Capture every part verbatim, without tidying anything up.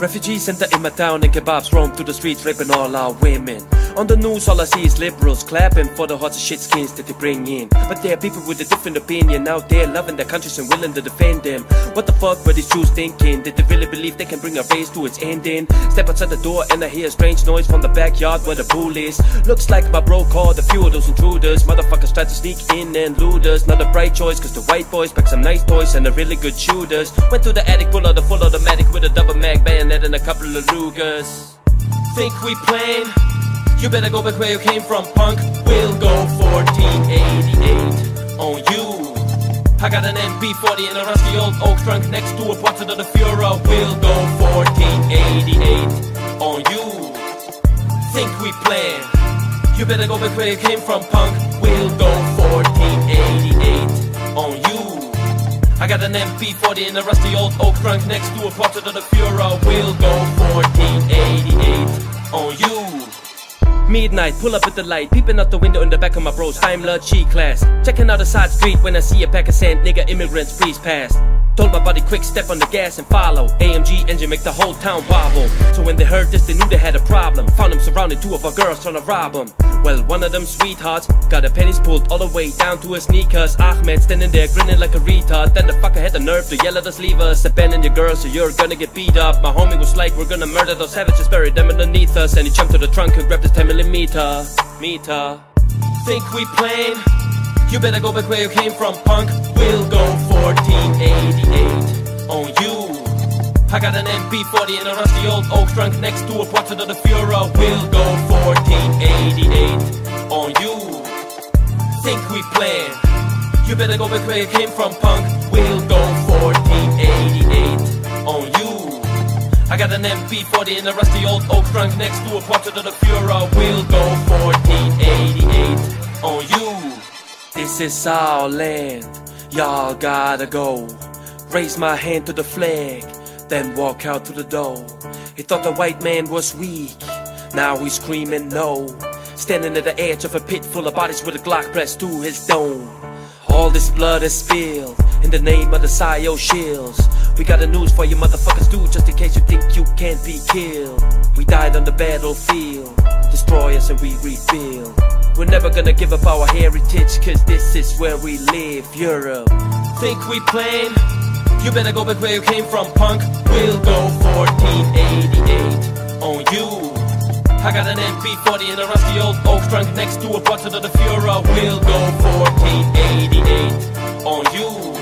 Refugee center in my town and kebabs roam through the streets raping all our women. On the news all I see is liberals clapping for the hot shit skins that they bring in. But there are people with a different opinion out there loving their countries and willing to defend them. What the fuck were these Jews thinking? Did they really believe they can bring a race to its ending? Step outside the door and I hear a strange noise from the backyard where the pool is. Looks like my bro called a few of those intruders. Motherfuckers tried to sneak in and loot us. Not a bright choice cause the white boys pack some nice toys and are really good shooters. Went to the attic, pull out the full automatic with a double mag bayonet and a couple of Lugers. Think we playing? You better go back where you came from, punk. We'll go fourteen eighty-eight on you. I got an M P forty in a rusty old oak trunk next to a portrait of the Fuhrer. We'll go fourteen eighty-eight on you. Think we playing? You better go back where you came from, punk. We'll go fourteen eighty-eight on you. I got an M P forty in a rusty old oak trunk next to a portrait of the Fuhrer. We'll go fourteen eighty-eight on you. Midnight, pull up with the light, peeping out the window in the back of my bro's Daimler G-Class. Checking out a side street when I see a pack of sand nigga immigrants breeze past. Told my buddy quick step on the gas and follow. A M G engine make the whole town wobble. So when they heard this they knew they had a problem. Found them surrounded, two of our girls trying to rob them. Well, one of them sweethearts got her panties pulled all the way down to her sneakers. Ahmed standing there grinning like a retard. Then the fucker had the nerve to yell at us, leave us, abandon your girls or you're gonna get beat up. My homie was like, we're gonna murder those savages, bury them underneath us. And he jumped to the trunk and grabbed his ten millimeter meter. Think we playing? You better go back where you came from, punk. We'll go fourteen eighty-eight on you. I got an M P forty in a rusty old oak trunk next to a portrait of the Fuhrer. We'll go fourteen eighty-eight on you. Think we playing? You better go back where you came from, punk. We'll go fourteen eighty-eight on you. I got an M P forty in a rusty old oak trunk next to a portrait of the Fuhrer. We'll go fourteen eighty-eight on you. This is our land, y'all gotta go. Raise my hand to the flag, then walk out to the door. He thought the white man was weak, now he's screaming no. Standing at the edge of a pit full of bodies with a Glock pressed to his dome. All this blood is spilled in the name of the S I O shills. We got the news for you motherfuckers too, just in case you think you can't be killed. We died on the battlefield, destroy us and we rebuild. We're never gonna give up our heritage, cause this is where we live, Europe. Think we playing? You better go back where you came from, punk. We'll go fourteen eighty-eight on you. I got an M P forty in a rusty old oak trunk next to a portrait of the Fuhrer. We'll go fourteen eighty-eight on you.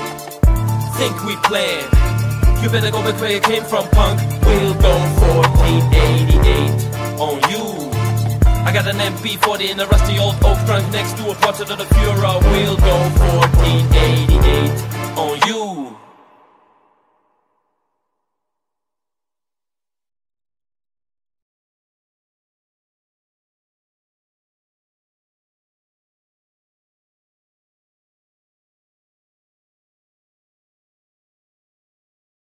Think we playing? You better go back where you came from, punk. We'll go fourteen eighty-eight on you. I got an M P forty in a rusty old oak trunk next to a portrait of the Fuhrer. We'll go fourteen eighty-eight on you.